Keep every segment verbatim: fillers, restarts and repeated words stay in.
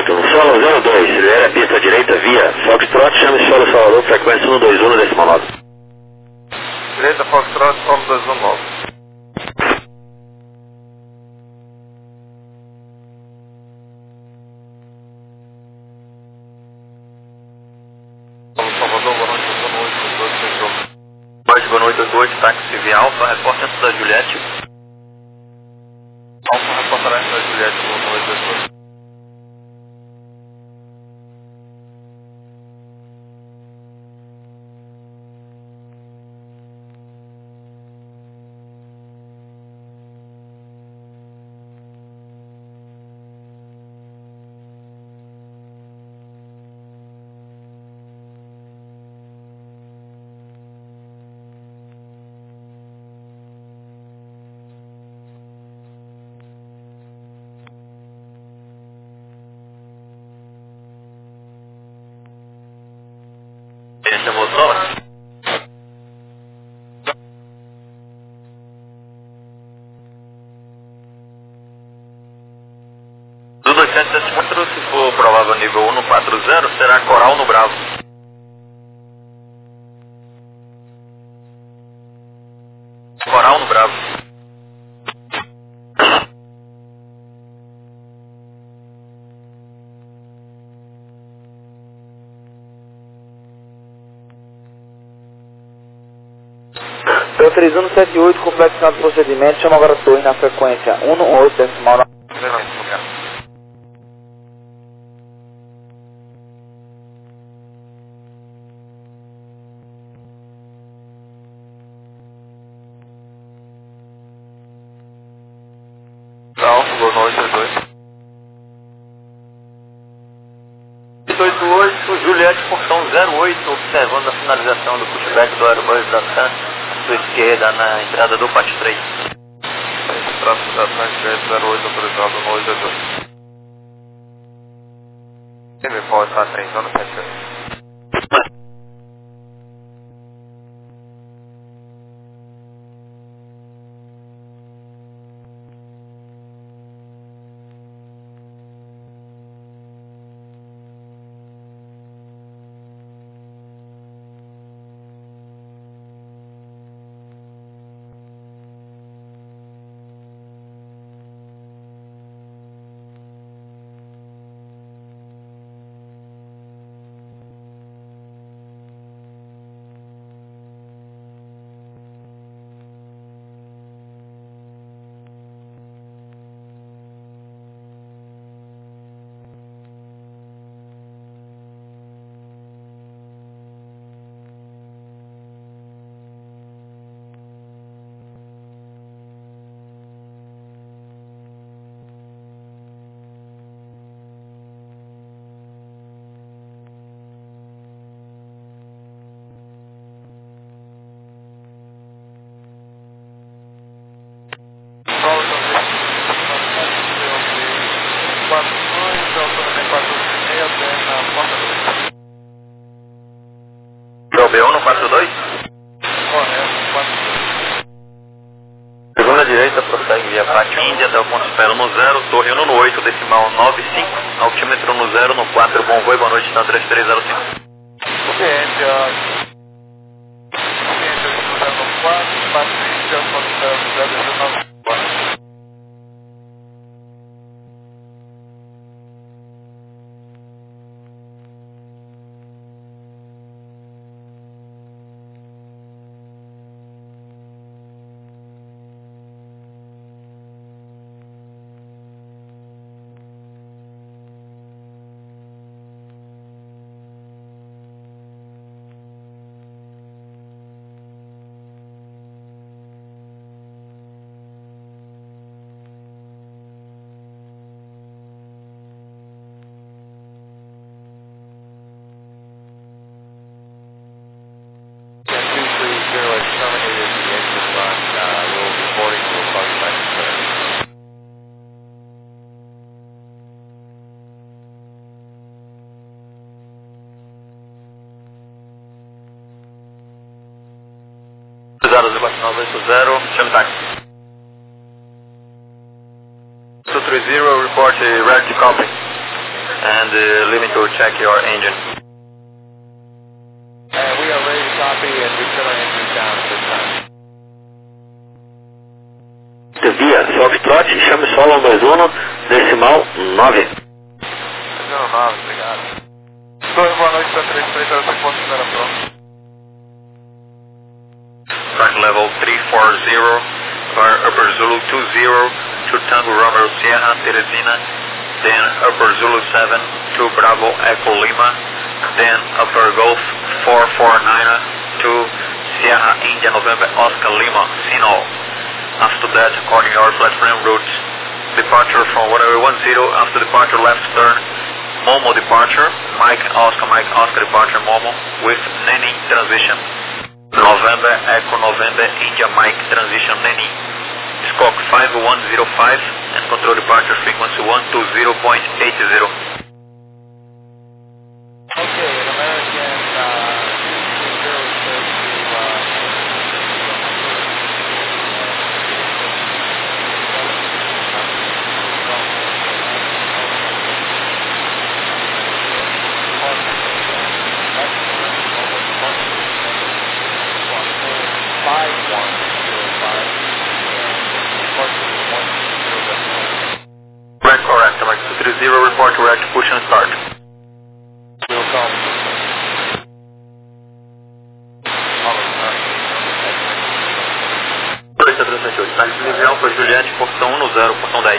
oito, no solo zero dois, libera a pista direita via Foxtrot, chame solo Salvador, frequência um dois um no decimal nove. Direita Foxtrot, solo dois um nove. Salvador, boa noite, boa noite, boa noite, boa noite, boa noite, boa noite, táxi via Alfa, repórter da Juliette. Alfa, reportará da Juliette, boa noite, boa noite. Esse é o motor? Do dois sete sete quatro, se for provável nível um no quatro zero, será Coral no Bravo. Coral no Bravo. P três um sete oito, complexado procedimento, chama agora a torre na frequência um um oito, decimal nove. Alfa, boa noite, dois dois. oito oito, Juliette, portão zero oito, observando a finalização do pushback do Airbus da TAM, à sua esquerda, na entrada do pátio três. Tráfego da TAM, Juliette zero oito, autorizado no dois dois. Quem me pode estar atenção sete oito. B um no quatro dois? Correto, quatro dois. Segunda direita, prossegue via Pátio Índia, até o ponto espero no zero, torre um no oito, decimal nove cinco, altímetro no zero, no quatro, bom voo, boa noite, na três três zero cinco. Ciência, ciência no zero no quatro, Patrícia, no zero no zero, no quatro. nove oito zero, chame táxi. two three zero, report ready to copy. and uh, leaving to check your engine. And we are ready to copy and refill our engine down at this time. Via Foxtrot, chame solo um dois um, decimal nove. zero nove, obrigado. Torre, boa noite, três três zero cinco, considera pronto. Track level three four zero, via Upper Zulu two zero, to Tango Romeo Sierra, Teresina, then Upper Zulu seven, to Bravo Echo Lima, then Upper Golf four four nine, to Sierra India November Oscar Lima, Sinol. After that, according to our flat frame route, departure from runway one zero, after departure left turn, Momo departure, Mike Oscar, Mike Oscar departure Momo, with Neni transition, November Echo November India Mike transition Neni, Squawk five one zero five, and control departure frequency one two zero point eight zero. Okay, an American uh, zero says to uh, five one zero five Correct, correct, Mike two three zero, report correct, push and start. will come. dois três sete oito, tá livre para Juliette, portão um zero, portão dez.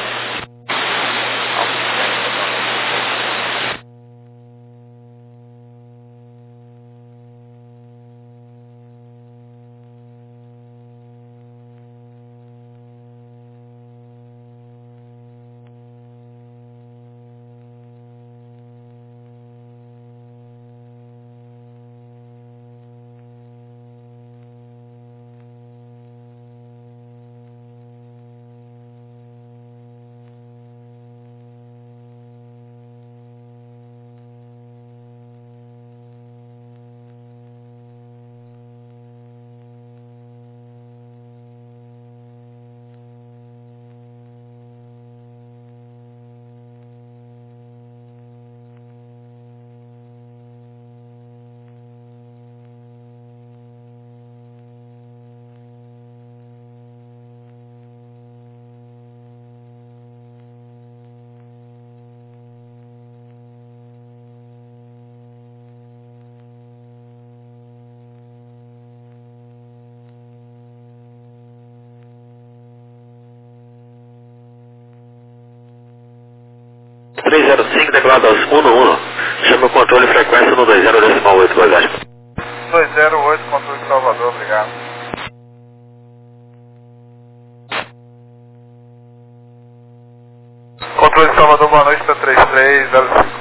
três zero cinco, declarado aos um um. Chama o controle frequência no dois zero decimal oito, bagagem. dois zero oito, controle de Salvador, obrigado. Controle de Salvador, boa noite, para três três zero cinco.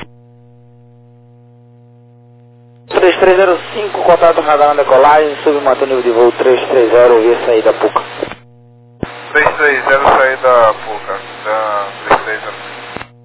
três três zero cinco, contato radar na decolagem, submantém o nível de voo três três zero, via saída Puca. três três zero, saída Puca, da três três zero cinco.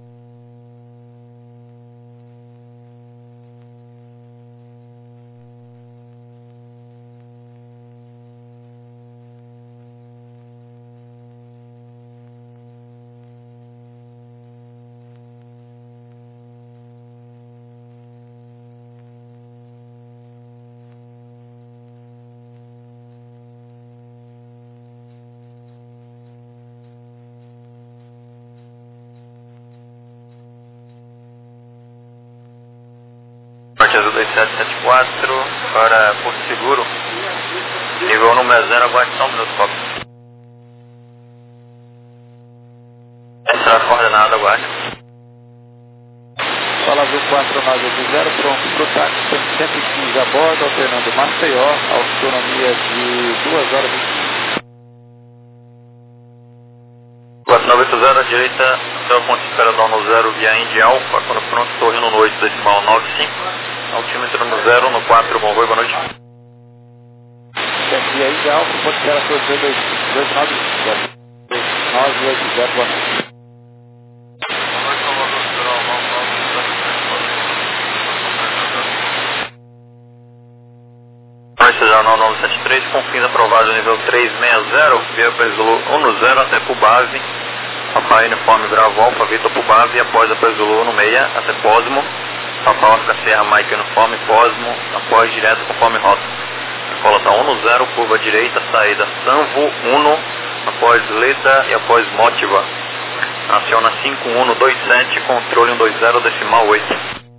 Norte Azul dois sete sete quatro, para Porto Seguro, nível número zero, aguarde só um minuto, Fox. Entrar coordenada, aguarde. Fala Azul quatro nove zero, pronto para o táxi, tem cento e quinze a bordo, alternando Maceió, autonomia de duas horas e quatro nove oito zero, à direita, até o ponto de espera no zero, via Indy Alfa, quando pronto, torre no oito, decimal nove cinco, altímetro no zero, no quatro, bom voo, boa noite. via Indy Alfa, ponto de espera por dois nove zero, nove oito zero, boa noite. Jornal nove sete três, com fins aprovados nível trezentos e sessenta, via Zulu um zero até por base, Papai Uniforme Bravo Alfa, Vitor Pubave, após após Zulu no meia, até Pósimo. Papai Oscar Serra, Mike Uniforme, Pósimo, após direto conforme rota. Decola tá um no zero, curva direita, saída Sanvo um, após Leda e após Motiva. Aciona cinco um no dois sete, controle um dois zero, decimal oito.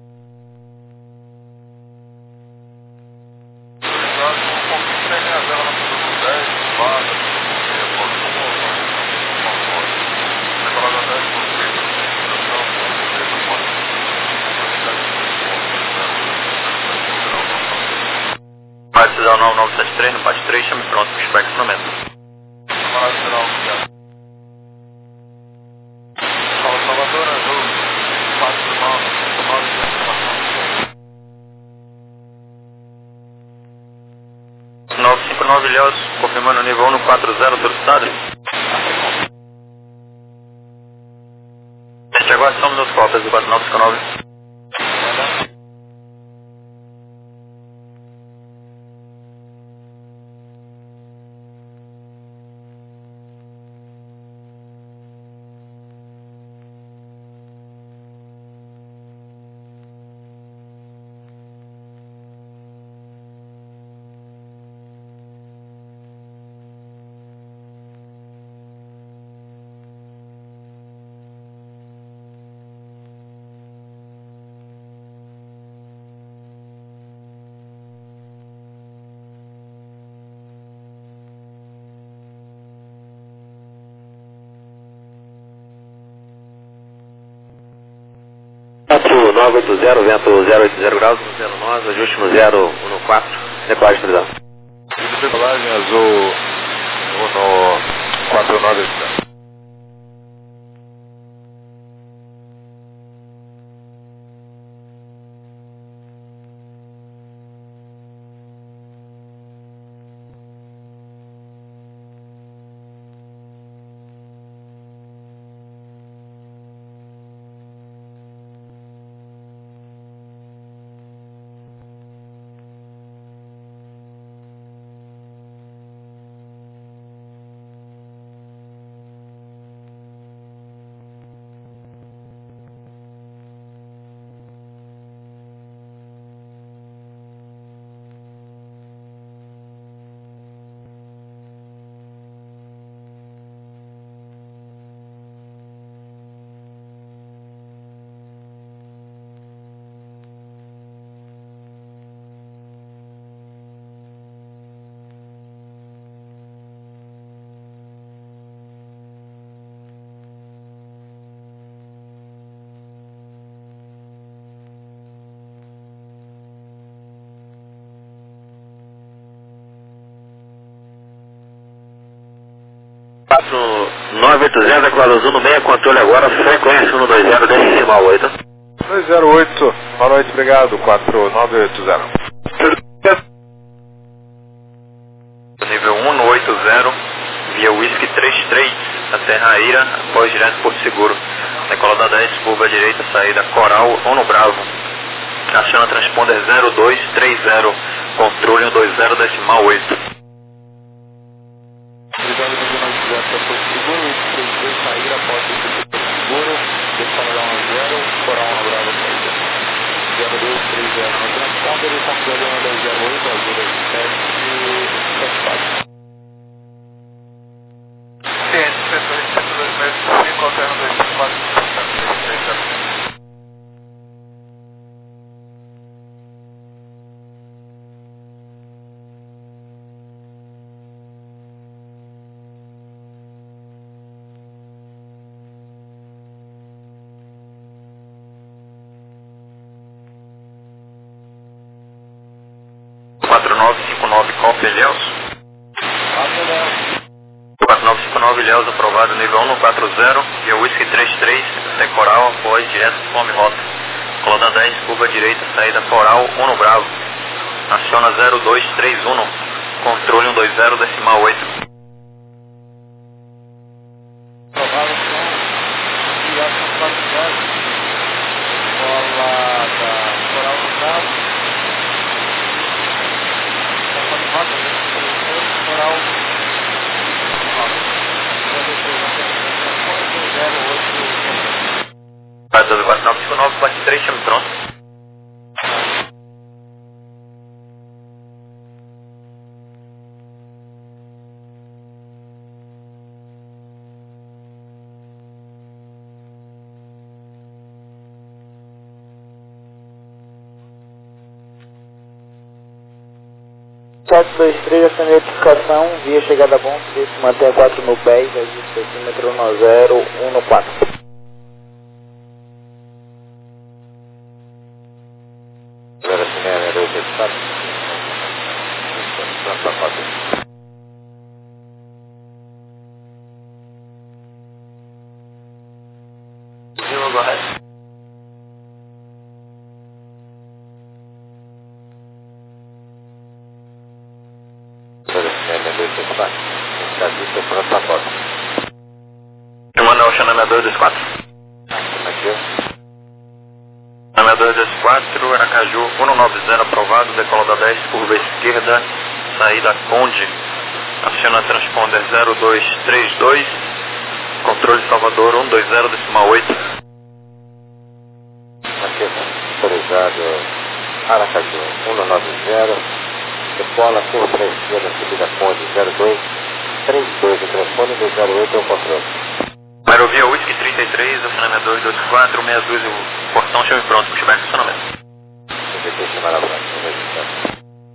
Vai precisar o nove nove sete três, no bate três, chame pronto para o inspecionamento. Salvador, Azul, quatro nove, cinco nove, nove cinco nove Ilhéus, confirmando o nível um no quatro zero, solicitado. Gente, agora somos os cópias do quatro nove cinco nove. quatro nove oito zero, vento zero oito zero graus, no zero nove, ajuste no zero um no quatro, decolagem prisão. decolagem azul um no quatro nove zero. quatro nove oito zero, decolagem azul no meia, controle agora, frequência um no dois zero, decimal oito. dois zero oito, boa noite, obrigado, quatro nove oito zero. Nível um no oito zero, via Whisky três três, até Raíra, após direto Porto Seguro. Decola da dez, curva direita, saída Coral um no Bravo. Aciona transponder zero dois três zero, controle um dois zero, decimal oito. Obrigado, Regional zero para Porto Seguro, três três saída, após Porto Seguro, decolagem um zero, Coral um no Bravo, saída zero dois três zero no transponder, e controle um dois zero oito, azul dois sete sete quatro. Ciente, setor cento e dois metros, cinco, alterno dois cinco quatro, três três zero. quatro nove cinco nove, Copa Ilhéus. quatro nove cinco nove Ilhéus, aprovado nível um no quatro zero, via Whisky três três, até Coral, após direto fome rota. Coluna dez, curva direita, saída Coral um no Bravo. Aciona zero dois três um, controle um dois zero, decimal oito. Aprovado com direto no quatro zero, bola da Coral no Bravo. Rota, Coral, quatro nove cinco nove, bate três, chame pronto. sete dois três, essa notificação, via chegada bom, se mantém a quatro mil pés, ajuste decímetro um zero um quatro. Zero, go ahead. Chamando ao Xaname dois dois quatro. Xaname dois dois quatro, Aracaju um nove zero aprovado, decola da dez, curva esquerda, saída Conde. Aciona transponder zero dois três dois, controle Salvador um dois zero decimal oito. Autorizado Aracaju um nove zero, decola curva para a esquerda, subida Conde zero dois três dois, o transponder dois zero oito é o controle. Aerovia Whisky trinta e três, acionamento dois dois quatro, meia dúzia, o portão, chame pronto, pushback acionamento. C P T chamar a branca,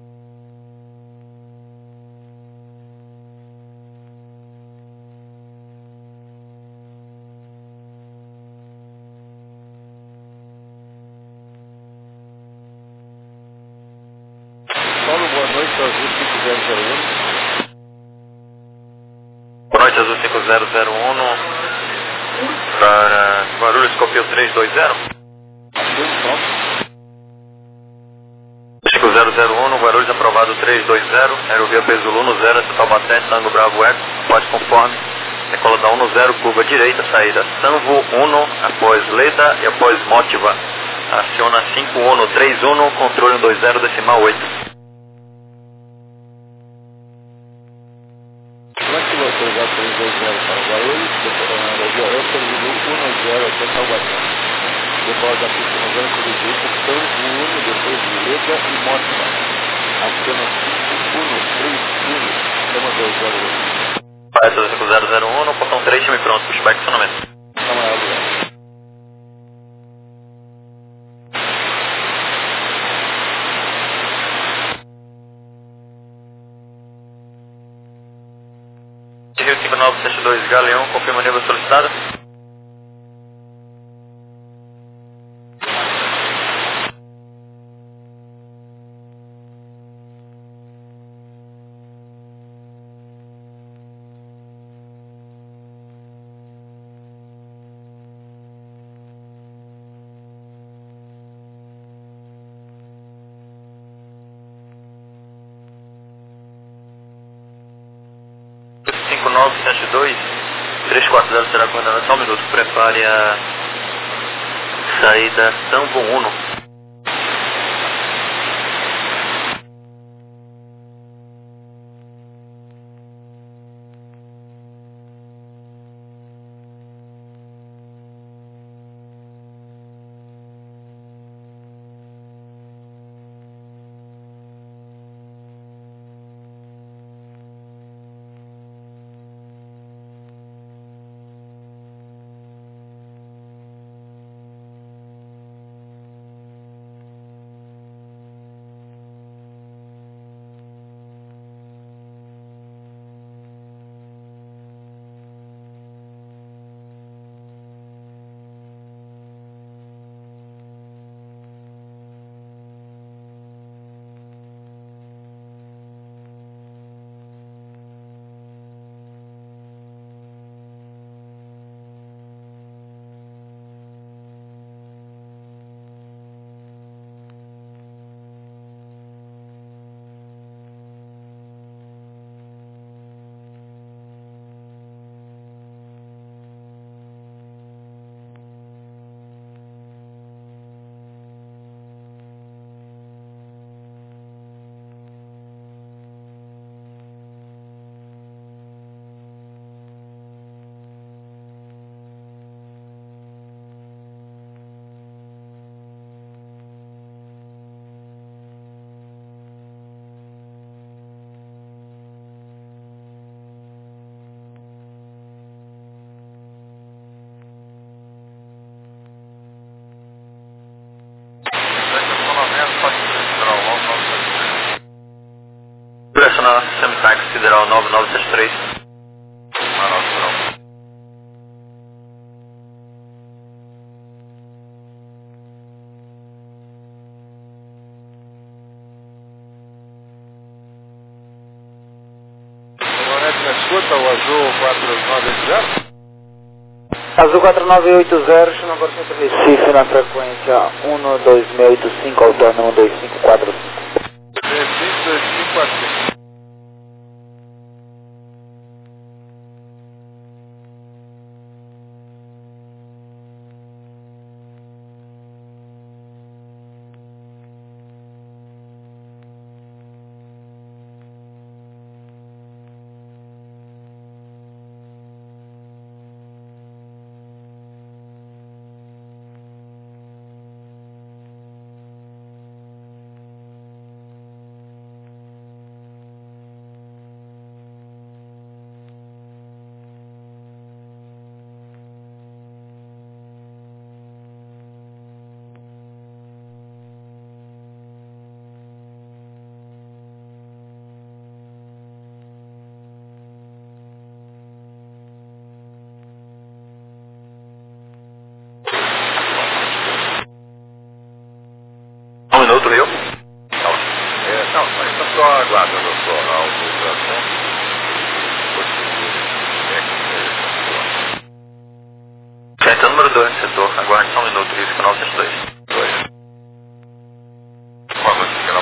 Paulo, boa noite, Azul cinco zero zero um. Boa noite, Azul cinco zero zero um, para Guarulhos, Copil três dois zero. cinco zero zero um, Guarulhos aprovado três dois zero, Aerovia Peso Luno zero, Taubaté, Tango Bravo Eco, pode conforme, decola da um zero, curva direita, saída Sanvo um, após Leda e após Motiva, aciona cinco um três um, controle um dois zero decimal oito. Tranquilo, autorizado três dois zero para Guarulhos, decolando Aerovia Eco, um zero até Taubaté. Decola da pista no branco do direito, Sanvo um, depois de Leda e Motiva. Aciona cinco um três um, chama dois zero oito. Para cinco zero zero um, portão três, chame pronto, pushback acionamento. Não é algo. Rio cinco nove sete dois, Galeão, confirma o nível solicitado. cinco nove sete dois, três quatro zero será coordenada, só um minuto, prepare a saída Sanvo um. decimal nove nove sete três. Manaus, Manaus. Escuta o Azul quatro nove oito zero? Azul quatro nove oito zero, chama agora centro Recife na frequência um dois seis oito cinco, alterna um dois cinco quatro cinco. três cinco dois cinco quatro cinco. Um minuto, Rio. Não, é, não, mas está só aguardando a sua autorização. Centro número dois no setor. Aguarde só um minuto, risco nove sete dois. dois. Boa noite, pequena.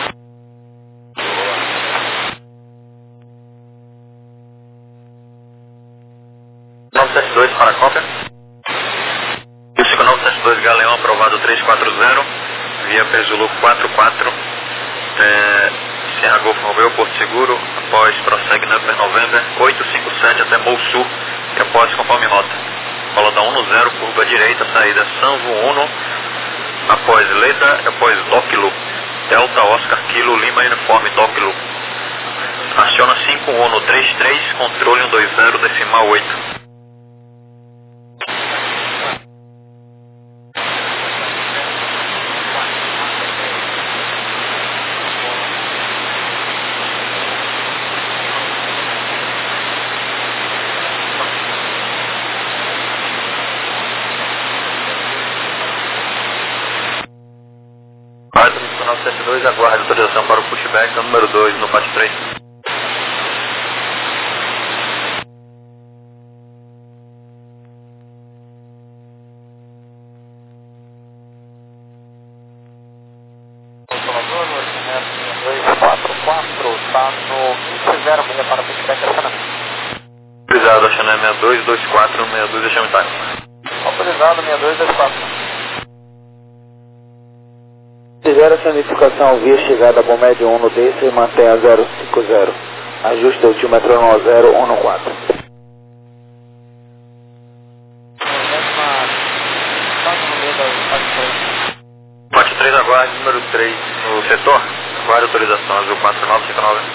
nove sete dois para a cópia. Risco nove sete dois Galeão aprovado três quatro zero. Via Pesulu quatro quatro. É, Serra Golfo Romeu, Porto Seguro. Após prossegue na Upper November oito cinco sete até Moussu. E após conforme rota. Volta um no zero, curva direita, saída Sanvo um. Após Leda, após Doclo. Delta Oscar Kilo Lima Uniforme Doclo. Aciona cinco um três três, controle um dois zero, decimal oito. nove sete dois, aguarde autorização para o pushback, número dois no Pat três. dois quatro quatro, está no vinte zero seis para o pushback essa Autorizado, Axané sessenta e dois, vinte e quatro, sessenta e dois, deixa-me time. Autorizado sessenta e dois, vinte e quatro. Fizeram essa notificação via chegada bom médio um no desse e mantenha zero cinco zero. Ajuste altímetro no zero um quatro. Pat três, aguarde número três no setor. Aguarde autorização, azul quatro nove cinco nove.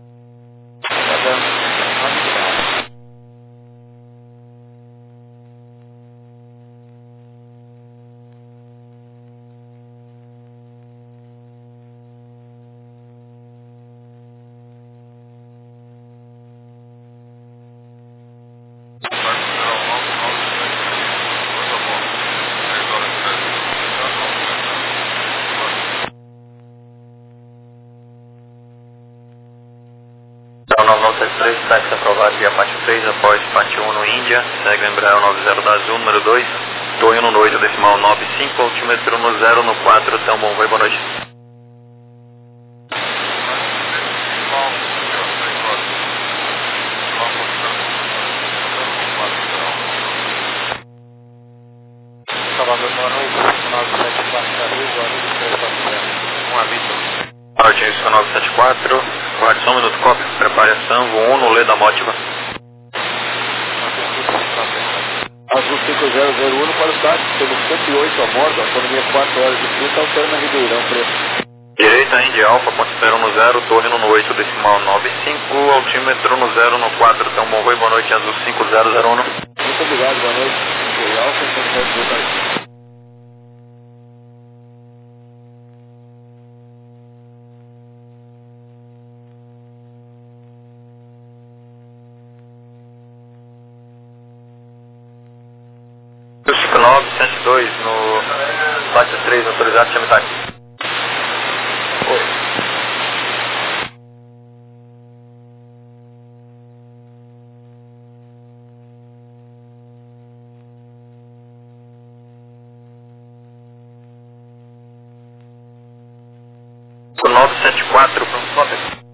nove nove sete três, táxi aprovado via Pat três, após Pat um no Índia, segue Embraer nove zero da Azul, número dois, tô indo no oito, decimal nove cinco, altímetro no zero no quatro, até um bom voo, boa noite. Salvador, boa noite, nove sete quatro Rio, boa noite, três quatro zero. Um aviso. Norte, risco nove sete quatro, guarde só um minuto, cópia, prepare a Sanvo um no Leda Mótiva. Azul cinco zero zero um para o táxi, temos cento e oito a bordo, autonomia quatro horas e trinta, alterna Ribeirão Preto. Direita, Indy Alfa, ponto espero no zero, torre no oito, decimal nove cinco, altímetro no zero no quatro, até um bom voo, boa noite, Azul cinco zero zero um. Muito obrigado, boa noite, Indy Alfa, ponto espero no sete dois no Bate três, autorizado, chame táxi. Oi. cinco nove sete quatro, pronto,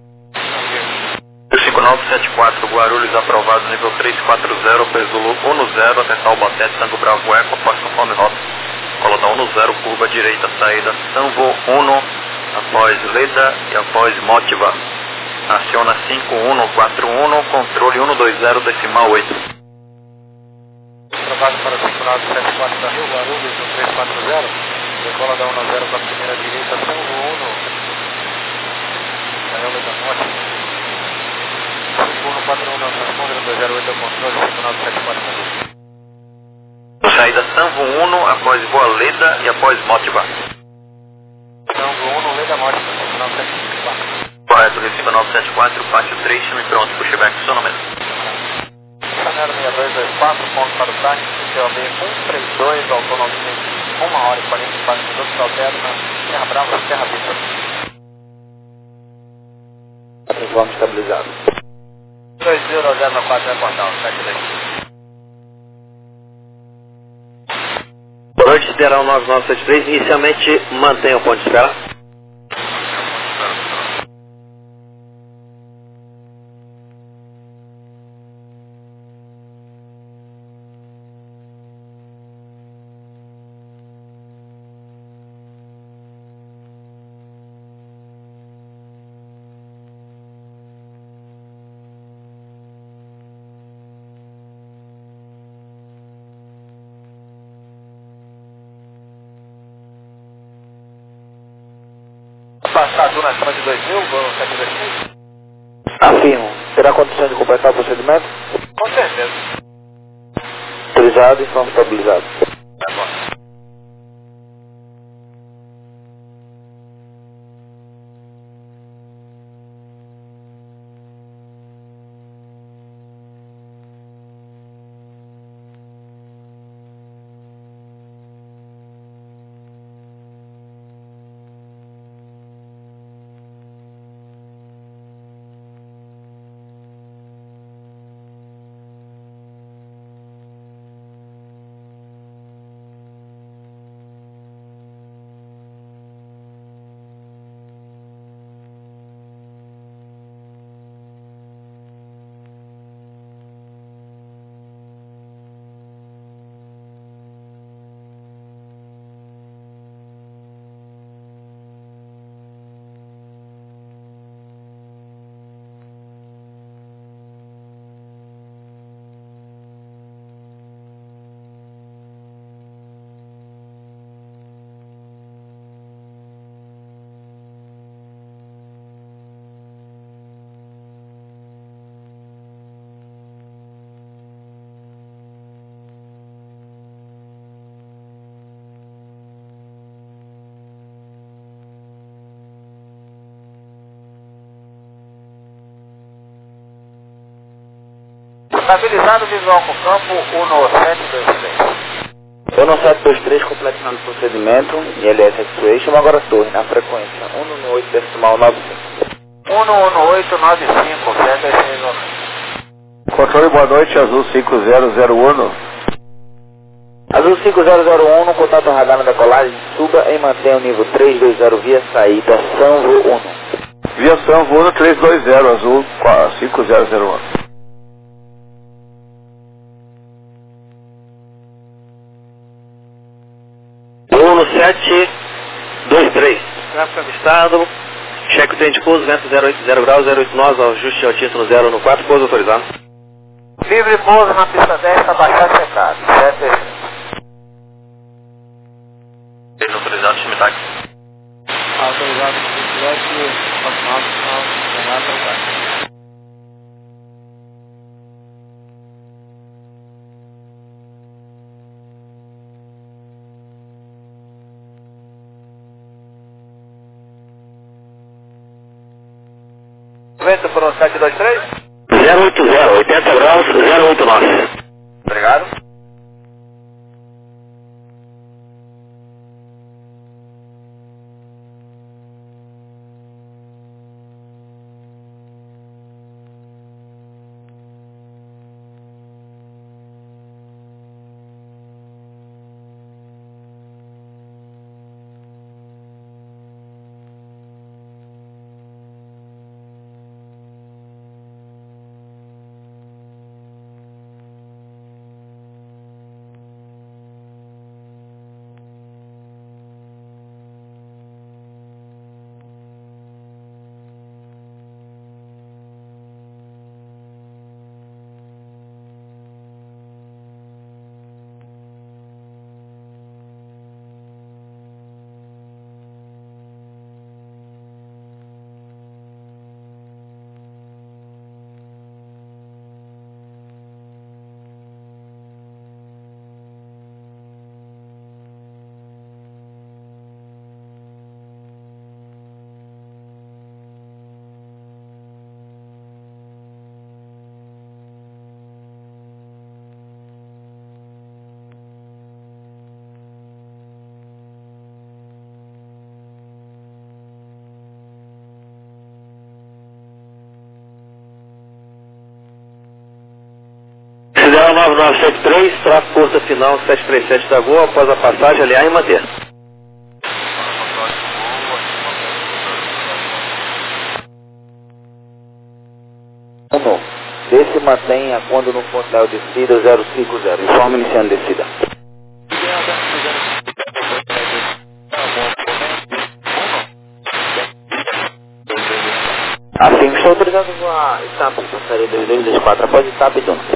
cinco nove sete quatro, Guarulhos aprovado, nível três quatro zero, Zulu um zero, até Taubaté, Tango Bravo Eco, após conforme rota. Colota um zero, curva direita, saída Sanvo um, após Leda e após Motiva. Aciona cinco um quatro um, controle um dois zero, decimal oito. Aprovado para cinco nove sete quatro da Rio Guarulhos, no três quatro zero. Decola da um zero para a primeira direita, Sanvo um. Gaiola da Morte. cinco um quatro um, não responde, no dois zero oito, controle cinco nove sete quatro da Rio. Saída Sanvo um, após Boa Leda e após Motiva. Sanvo um, Leda Motiva, cinco nove sete quatro. Correto, cinco nove sete quatro, pátio três, chame pronto, pushback, sonômetro. Chanero seis dois dois quatro, ponto para o táxi, C O B um três dois, autonomia uma hora e quarenta e quatro minutos, altero na Serra Brava, Serra Vista. Vamos estabilizado. dois zero zero quatro é portal, sete dois. Boa noite, Sideral nove nove sete três. Inicialmente, mantenha o ponto de espera. Passado na acima de dois mil, voo sete dois seis? Afirmo. Terá condição de completar o procedimento? Com certeza. Autorizado e vamos estabilizado. Tá bom. Estabilizado visual com campo um sete dois três. um sete dois três, completando o procedimento, I L S Actuation, agora torre na frequência um um oito decimal nove cinco. um um oito nove cinco, sete dois seis. Controle, boa noite, Azul cinco zero zero um. Azul cinco zero zero um, contato radar na decolagem, suba e mantenha o nível três dois zero via saída Sanvo um. Via Sanvo um três dois zero, Azul cinco zero zero um. um sete dois três. Tráfego avistado. Cheque o trem de pouso, vento zero oito zero graus, zero oito nove, ajuste altíssimo zero no quatro, pouso autorizado. Livre pouso na pista dez, abaixar secado, sete dois seis. Autorizado, chame táxi. Autorizado, sete, continuado, continuado, continuado. Vento por um sete dois três? zero oito zero, oitenta graus, zero oito nove. Obrigado. nove nove sete três, tráfego curta final sete três sete da Gol, após a passagem, alinhar e manter. um. Desce e mantenha quando no ponto da descida zero cinco zero. Informe iniciando descida. Assim, estou autorizado a etapa passaria dois dois dois quatro após etapa e dono.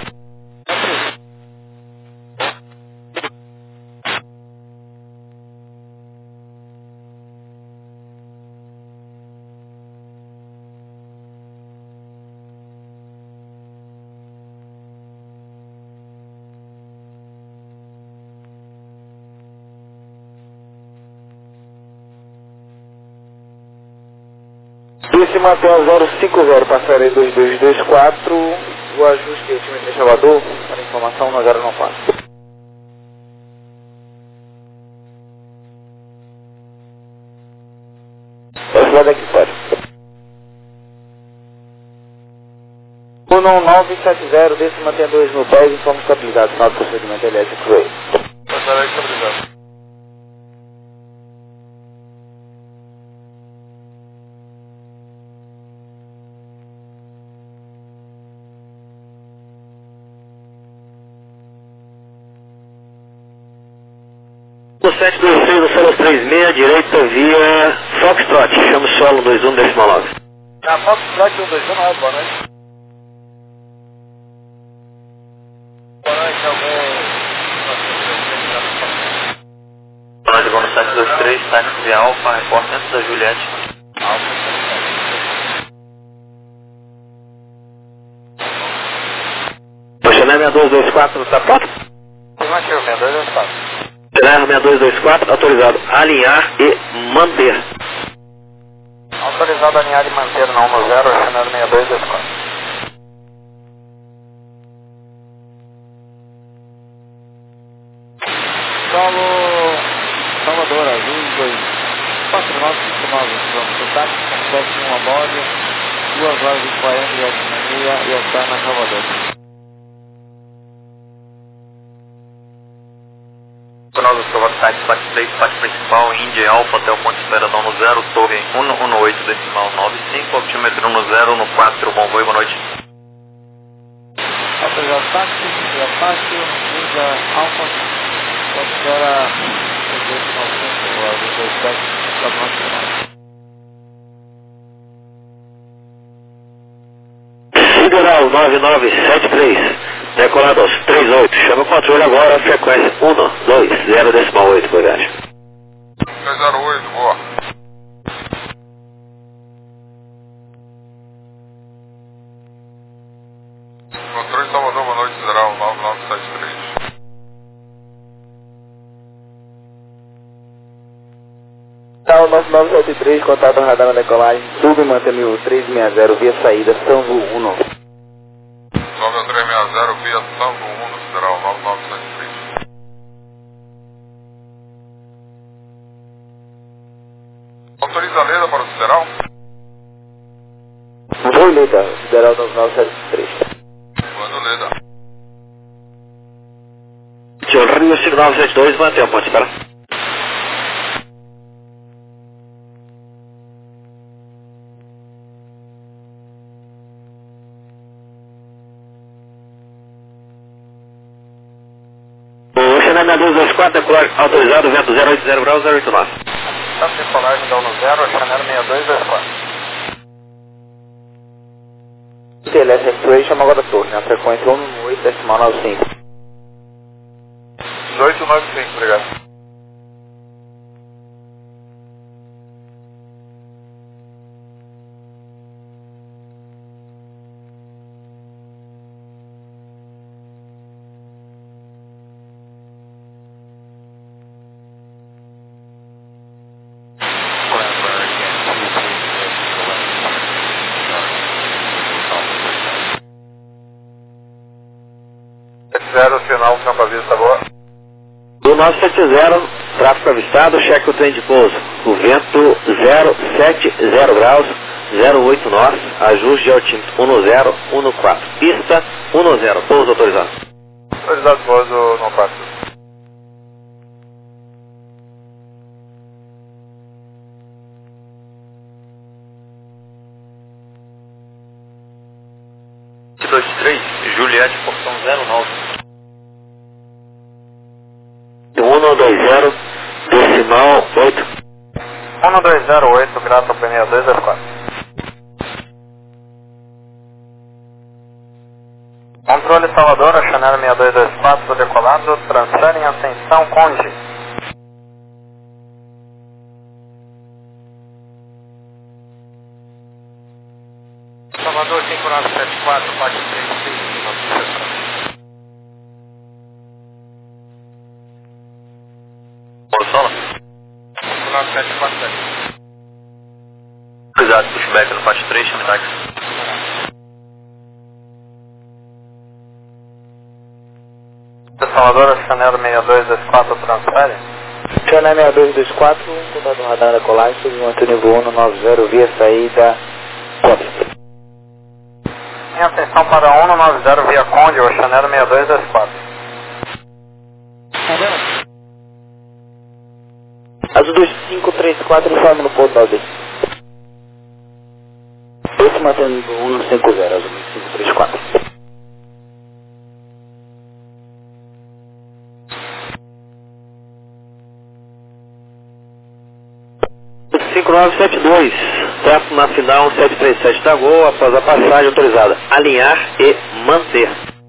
E se mantém a zero cinco zero, passaria dois dois dois quatro, o ajuste do time de Salvador, para informação, no zero não passa. Velocidade equipatória. um nove sete zero, desse mantém dois mil pés, informe estabilidade, final do procedimento elétrico Ray. Passaria estabilidade. sete dois seis, no solo três seis, direita via Foxtrot, chama o solo dois um decimal nove. Na Foxtrot um dois um nove, boa noite. Boa noite, alguém... Boa noite, no sete dois três, táxi via Alfa, repórter dentro da Juliette. Chanel seis dois dois quatro, está pronto? Afirmativo, seis dois dois quatro. Chanel seis dois dois quatro, autorizado alinhar e manter. Autorizado a alinhar e manter não no zero, Chanel seis dois dois quatro. Solo Salvador, Azul, dois quatro nove cinco nove, pronto, táxi com sete um a bordo, duas horas e quarenta de autonomia e está na Salvador. Nós aprovamos táxi quatro três, parte principal, Índia Alfa, até o ponto de espera dono zero, torre um um oito, decimal nove cinco, altímetro um zero, no quatro, bom voo, boa noite. Autorizado táxi, via fácil, Índia Alfa, ponto de espera dezoito nove cinco, Azul dois sete, quatro nove cinco nove. Sideral nove nove sete três, decolado aos trinta e oito, chama o controle agora, frequência um dois zero decimal oito, por viagem. três zero oito, boa. Controle Salvador, boa noite, Sideral nove nove sete três. Tal nove nove sete três, contato radar na decolagem, sub mantém mil trezentos e sessenta via saída, São um nove. nove três seis zero via São um no Sideral nove nove sete três. Autoriza a Leda para o Sideral? Vou Leda, Sideral nove nove sete três. Manda o Leda. Tio Rio cinco nove sete dois, mantém o ponto de espera. Chanel seis dois quatro, decolar autorizado, vento zero oito zero graus, zero oito nove. Tá decolagem dono zero, Chanel seis dois dois quatro. T L S X-Ray, chama agora a torre, na frequência um oito decimal nove cinco. dezoito nove cinco, obrigado. zero, final, campo avista, boa. Do nove sete zero, tráfego avistado, cheque o trem de pouso. O vento zero sete zero graus, zero oito norte, ajuste de altímetro um zero um quatro. Pista um zero, pouso autorizado. Autorizado pouso no quatro. dois três, Juliette, portão zero nove. um dois zero, decimal oito. um dois zero oito, grato P sessenta e dois F quatro. Controle Salvador, Chanel sessenta e dois vinte e quatro, decolado, transfere em ascensão Conde. Salvador cinco nove sete quatro, quatro três seis, Sola? cinco nove sete quatro sete. Cuidado, pushback no quatro três, chame táxi. Salvador, Chanel sessenta e dois vinte e quatro, transfere. Chanel sessenta e dois vinte e quatro, contato no radar da colagem, submantendo nível cento e noventa, via saída Conde. Em ascensão para cento e noventa, via Conde, ou Chanel sessenta e dois vinte e quatro. Azul dois cinco três quatro, informe no portal dele. Esse mantendo nível cento e cinquenta, Azul dois cinco três quatro. cinco nove sete dois, tráfego na final sete três sete da Gol, após a passagem autorizada. Alinhar e manter.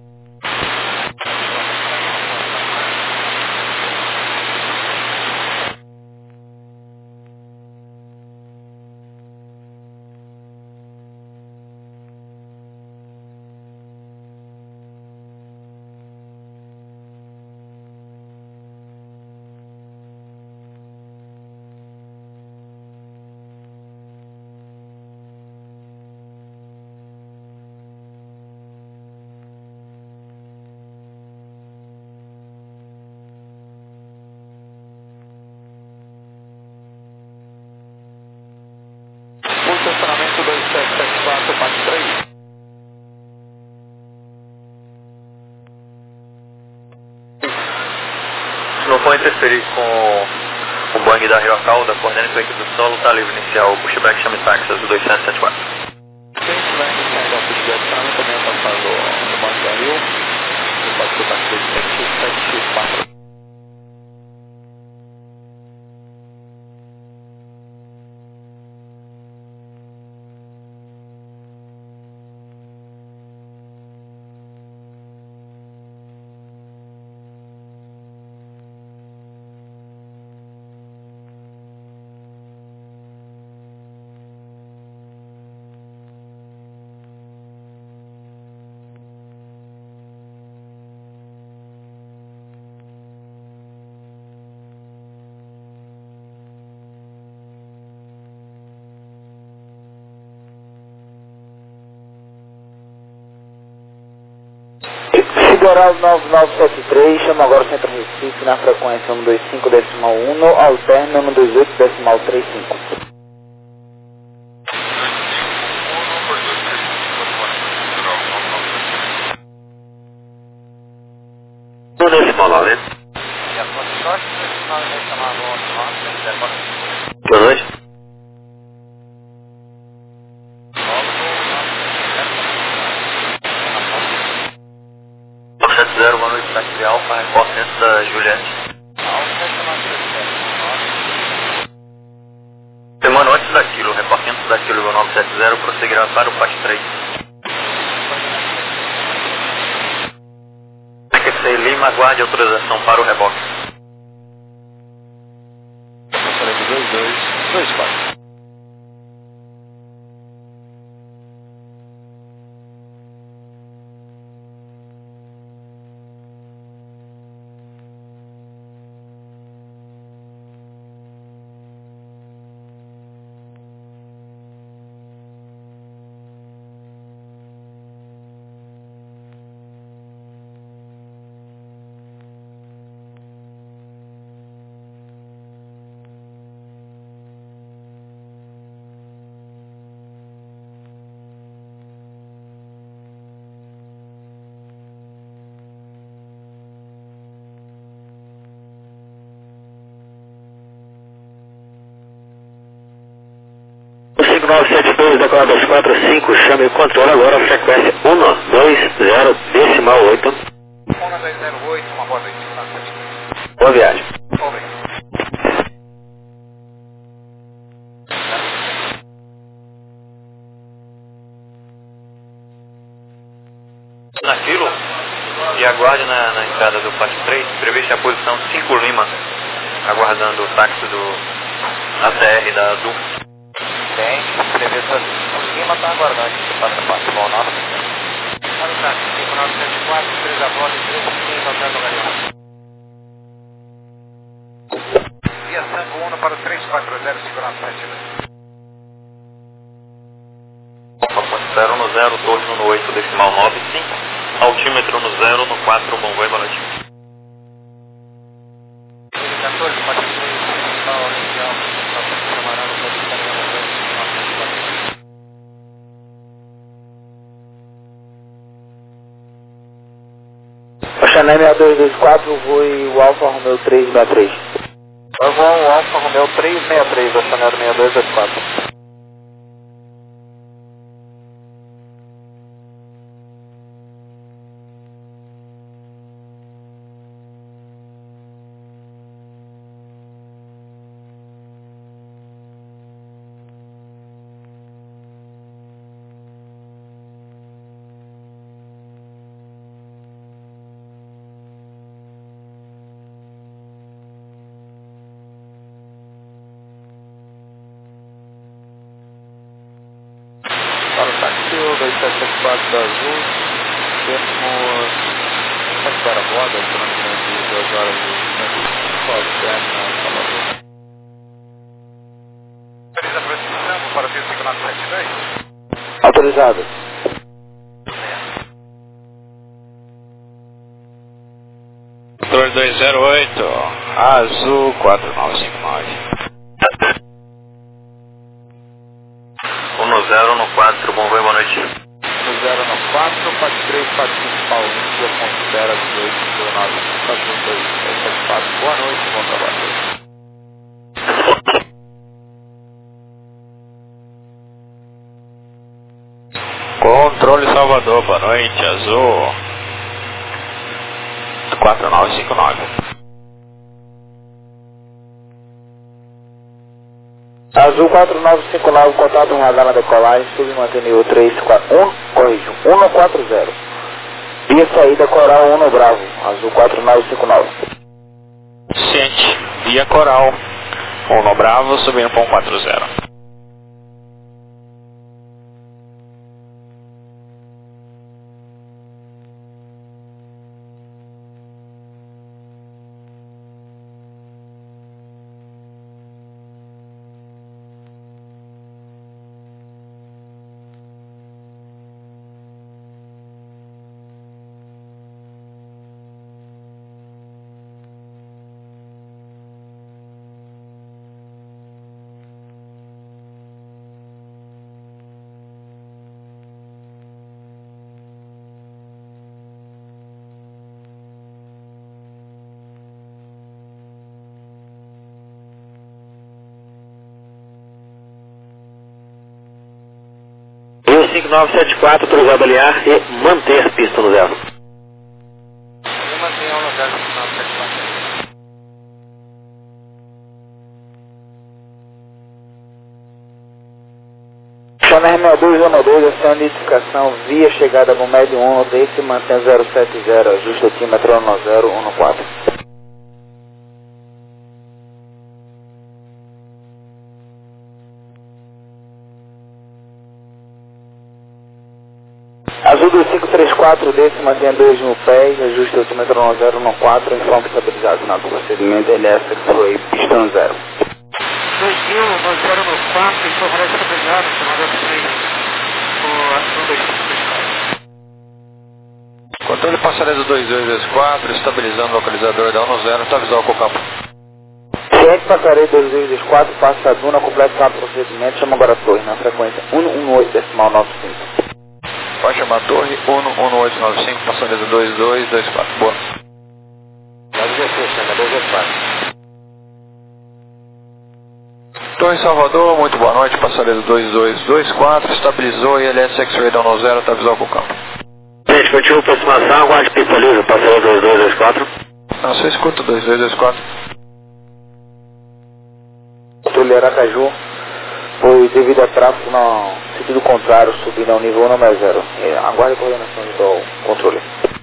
Estacionamento dois sete sete quatro, quatro três. Se não for interferir com o bang da Rio Calda, coordene com a equipe do solo, tá livre inicial. O pushback chame táxi, azul dois sete sete quatro. Quem estiver iniciando o pushback também, também é passado no Banco da Rio. Você pode escutar dois sete sete quatro. Figural nove nove sete três, chama agora o Centro Recife na frequência cento e vinte e cinco decimal um, alterna cento e vinte e oito decimal trinta e cinco. No decimal nove, né? Boa noite. sete zero, boa noite, táxi Alfa, repórter dentro da Juliette. Semana antes daquilo, repórter dentro daquilo, nove sete zero, prosseguirá para o quatro três. Q C Lima, aguarde autorização para o reboque. dois dois dois quatro. cinco nove sete dois, decolar dois quatro cinco, chame o controle agora, frequência um dois zero, decimal oito. um dois zero oito, uma boa noite. Boa viagem. Obrigado. Naquilo, e aguarde na, na entrada do Pátio três, prevista a posição cinco Lima, aguardando o táxi do A T R da Azul. Bem, prevista Lima está aguardando que passa a parte bom nosso. Olha o táxi, cinco nove sete quatro, três a volta e três cinco, Hotel do Galeão. Via Sango um para o três quatro zero, segurança sete dois. zero no zero, torre no oito, decimal nove cinco, altímetro no zero, no quatro, bom voo, boa noite. quatorze, quatro três, principal, inicial, camarada, Oxané seis dois dois quatro, voe o Alfa Romeo três seis três. Eu vou o Alfa Romeo três seis três, Oxané seis dois dois quatro. Para o táxi dois sete sete quatro da Azul, temos sete para a borda, durante duas horas de quatro sete na Salvador. Autoriza a aproximação para o Via cinco nove sete dois? Autorizado. dois dois zero oito, Azul quatro nove cinco nove. um no zero, no quatro, bom voo, boa noite. no zero no quatro, quatro três, quatro cinco Paulinho, eu considero dezoito zero nove, Azul dois sete quatro, boa noite, bom trabalho. Controle Salvador, boa noite, Azul quatro nove cinco nove. Azul quatro nove cinco nove, contato um radar na decolagem, submanteneu três quatro um, corrijo, um no quatro zero. Via saída Coral um no Bravo, Azul quatro nove cinco nove. Ciente, via Coral um no Bravo, subindo para um quatro zero. cinco nove sete quatro, autorizado a alinhar e manter pista no zero. Eu mantenho no zero cinco nove sete quatro. Chanel seis dois um dois, essa identificação via chegada bom médio um, desse mantém zero sete zero, ajuste altímetro no zero um quatro. Azul dois cinco três quatro, desse mantém dois mil pés, ajuste altímetro no zero um quatro, informe estabilizado final do procedimento, L S foi pistão zero. dois mil, no zero no quatro, informe estabilizado, final do procedimento, o Azul dois cinco três quatro. Controle passarela dois dois dois quatro, estabilizando o localizador da um no zero, está visual com o campo. Ciente passarela dois dois dois quatro, passa a Duna, completa o procedimento, chama agora a torre na frequência um um oito decimal nove cinco. Pode chamar a torre um um oito nove cinco, passarela dois dois dois quatro, boa. dois dois quatro. Torre Salvador, muito boa noite, passaredo dois dois dois quatro, estabilizou e L S X-Ray down no zero, tá visual com o campo. Gente, continua a aproximação, aguarde pista livre, passaredo dois dois dois quatro. Não, você escuta dois dois dois quatro. Tulho Aracaju, foi devido a tráfego no sentido contrário, subindo ao nível um mais zero. Aguarde a coordenação do controle.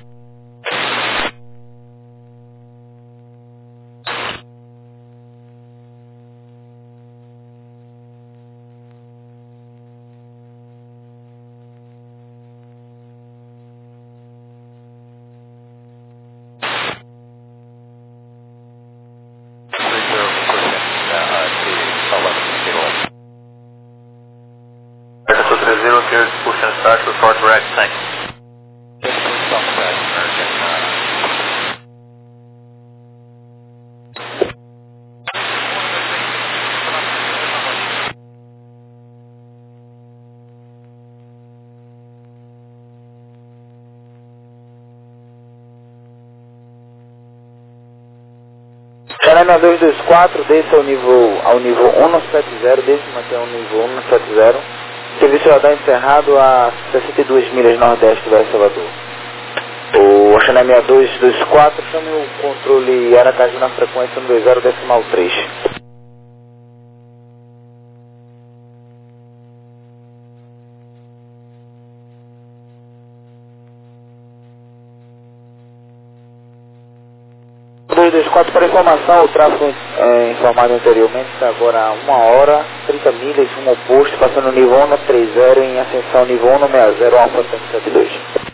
Report direct, thanks. Channel dois dois quatro, desce ao nível, ao nível um sete zero, desce e mantém ao nível um sete zero. Serviço radar encerrado a sessenta e duas milhas nordeste do El Salvador. O Channel sessenta e dois dois quatro, chame o controle Aracaju na frequência um dois zero decimal três. dois dois quatro, para informação, o tráfego é, informado anteriormente está agora a uma hora, trinta milhas, rumo oposto, passando no nível um trinta em ascensão nível um sessenta Alfa cento e setenta e dois.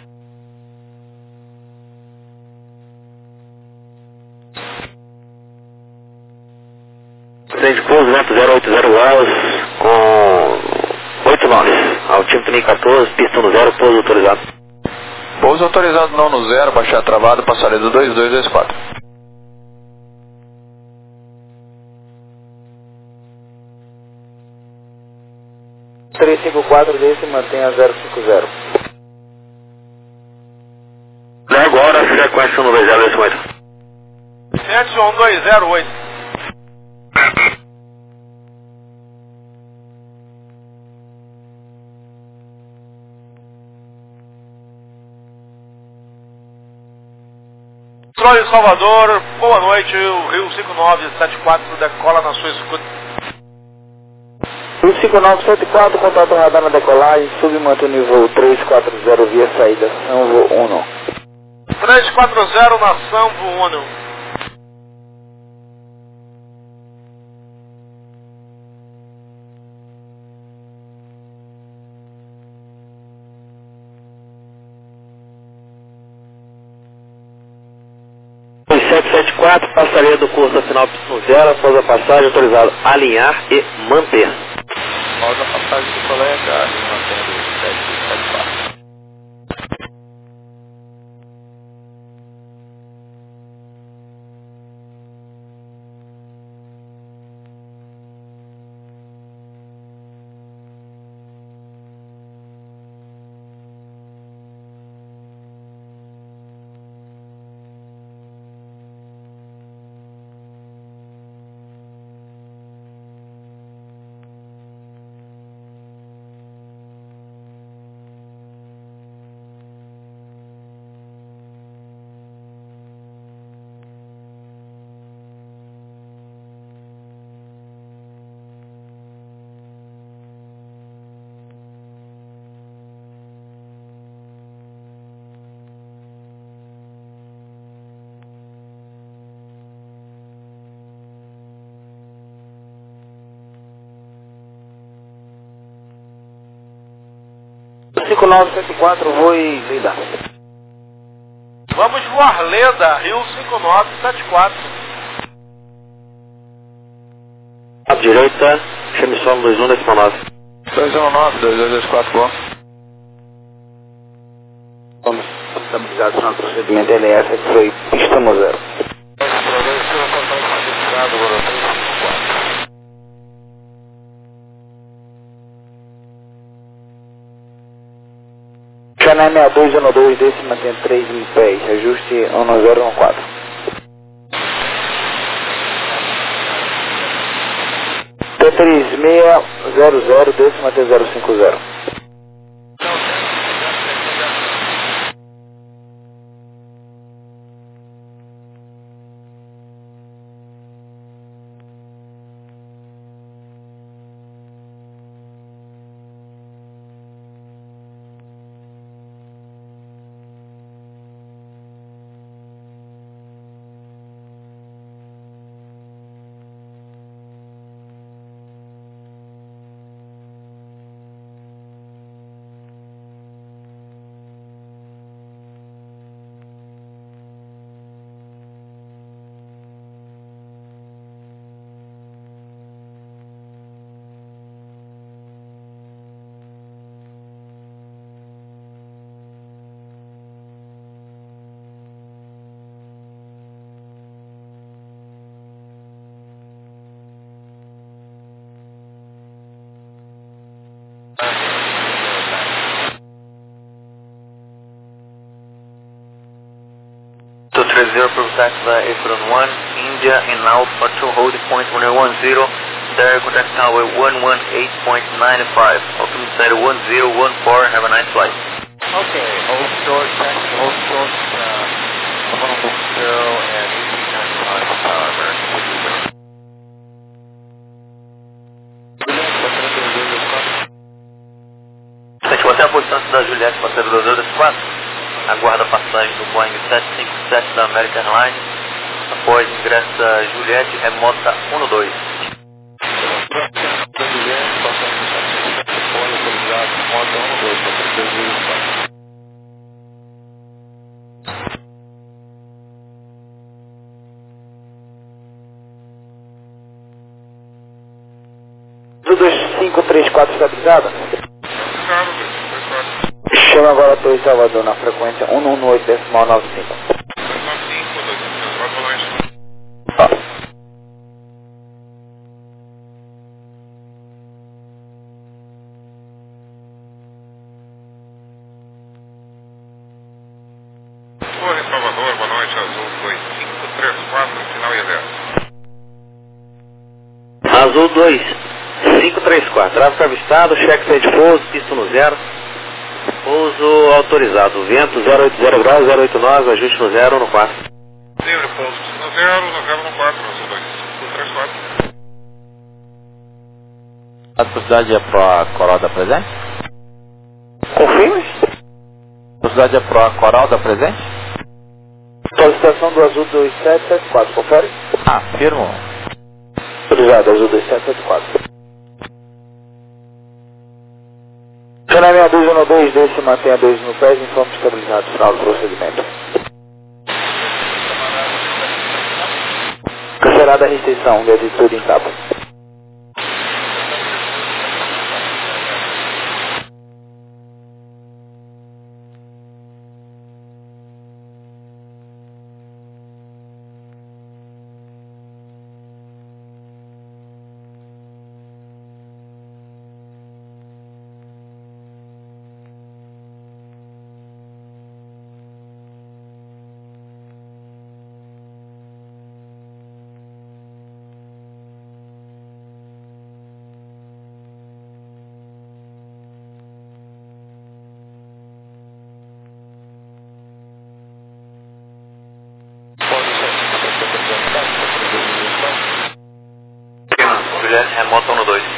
Trem de pouso, vento zero oito zero graus, com oito nós, altimetria quatorze, pista no zero, pouso autorizado. Pouso autorizado não no zero, baixar travado, passaredo dois dois dois quatro. três cinco quatro desse mantenha zero cinco zero. Agora, frequência no dois zero dois oito. sete um dois zero oito. Controle Salvador, boa noite, o Rio cinco nove sete quatro decola na sua escuta. Rio cinco nove sete quatro, contato radar na decolagem, submantém o nível três quatro zero via saída Sanvo um. três quatro zero na Sanvo um. sete sete quatro, passaria do curso final pista zero, após a passagem autorizado alinhar e manter. Após a passagem do colega, mantendo sete sete quatro. cinco nove sete quatro, voe Lida. Vamos voar Leda, Rio cinco nove sete quatro. À direita, chame solo dois um decimal nove. dois um nove, dois dois dois quatro, bom. Vamos estabilizados no procedimento L S, que foi pista no zero. Channel sessenta e dois um dois, desse mantém três em pés, ajuste um zero um quatro. T três seis zero zero, décimo até zero cinco zero. two three zero for contact via Apron one, India in Alpha to holding point one one zero, there contact tower one one eight point nine five, ultimate one zero one four, have a nice flight. Okay, hold short, taxi, hold short, uh, Colombo zero and eighteen ninety-five, uh, American sixty-six. Gente, até a posição da Juliette, parceiro do dois quatro, aguarda a passagem do Boeing sete cinco sete da American Airlines, após ingressa Juliette, remota um dois. Juliette, passagem do sete cinco sete, após autorizado, remota um dois, para três dois. dois cinco três quatro estabilizada? Claro, dois cinco três quatro. Chama agora a Torre Salvador na frequência um um oito decimal nove cinco. dois nove cinco, dois cinco três quatro, boa noite. Tá. Torre Salvador, boa noite, Azul dois cinco três quatro, final I A zero. Azul dois cinco três quatro, tráfego avistado, cheque de pouso, pista no zero, pouso autorizado, vento zero oito zero graus, zero oito nove, ajuste no zero no quatro. Livre, pouso no zero, no zero no quatro, Azul dois cinco três quatro. A velocidade é para a Coral da Presente? Confirme? A velocidade é para a Coral da Presente? Solicitação do Azul dois sete sete quatro, confere? Ah, firmo. Autorizado, Azul dois sete sete quatro. Canal seis dois um dois, desce, mantenha dois no pé, informe estabilizado, final do procedimento. Cancelada a restrição, de atitude em cabo. Juliette, remota um dois.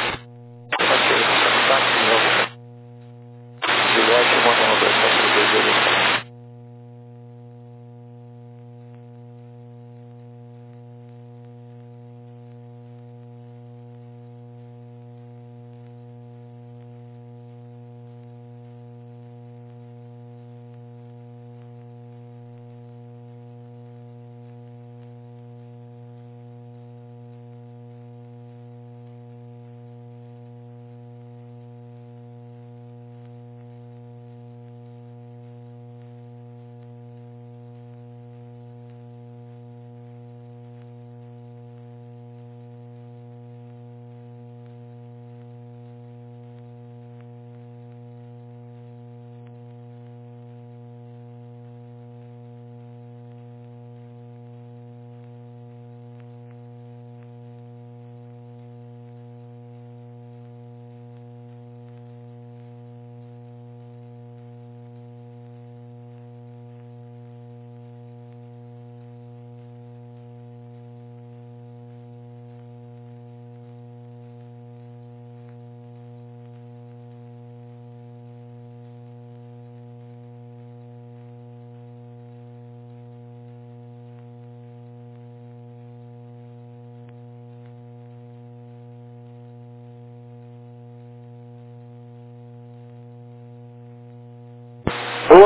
Juliette, remota um dois, para três dois.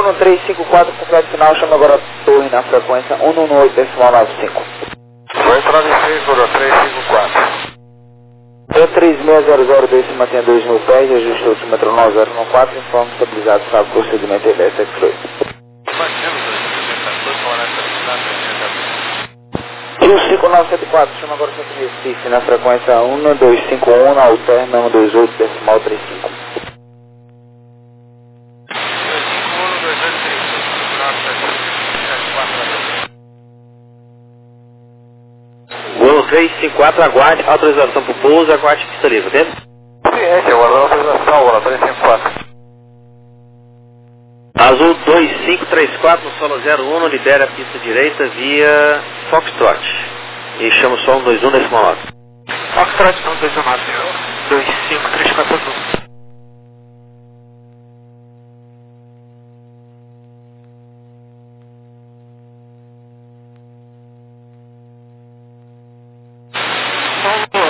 no três cinco quatro, completo final, chama agora torre na frequência um um oito decimal nove cinco. Foi travesseiro, Guru, três cinco quatro. Eu três seis zero zero dois se mantém dois mil pés, ajuste o altímetro nove zero nove quatro, informe estabilizado, sabe o procedimento I B S X oito. Rio cinco nove sete quatro, chama agora o centro de Recife na frequência um dois cinco um, alterna um dois oito decimal trinta e cinco. Gol três cinco quatro, aguarde, autorização para o pouso, aguarde pista livre, ok? Ciência, aguardando autorização, Gol três cinco quatro. Azul dois cinco três quatro, no solo zero um, libera a pista direita via Foxtrot. E chama o som dois um nesse momento. Foxtrot não dois um nove, dois cinco três quatro azul.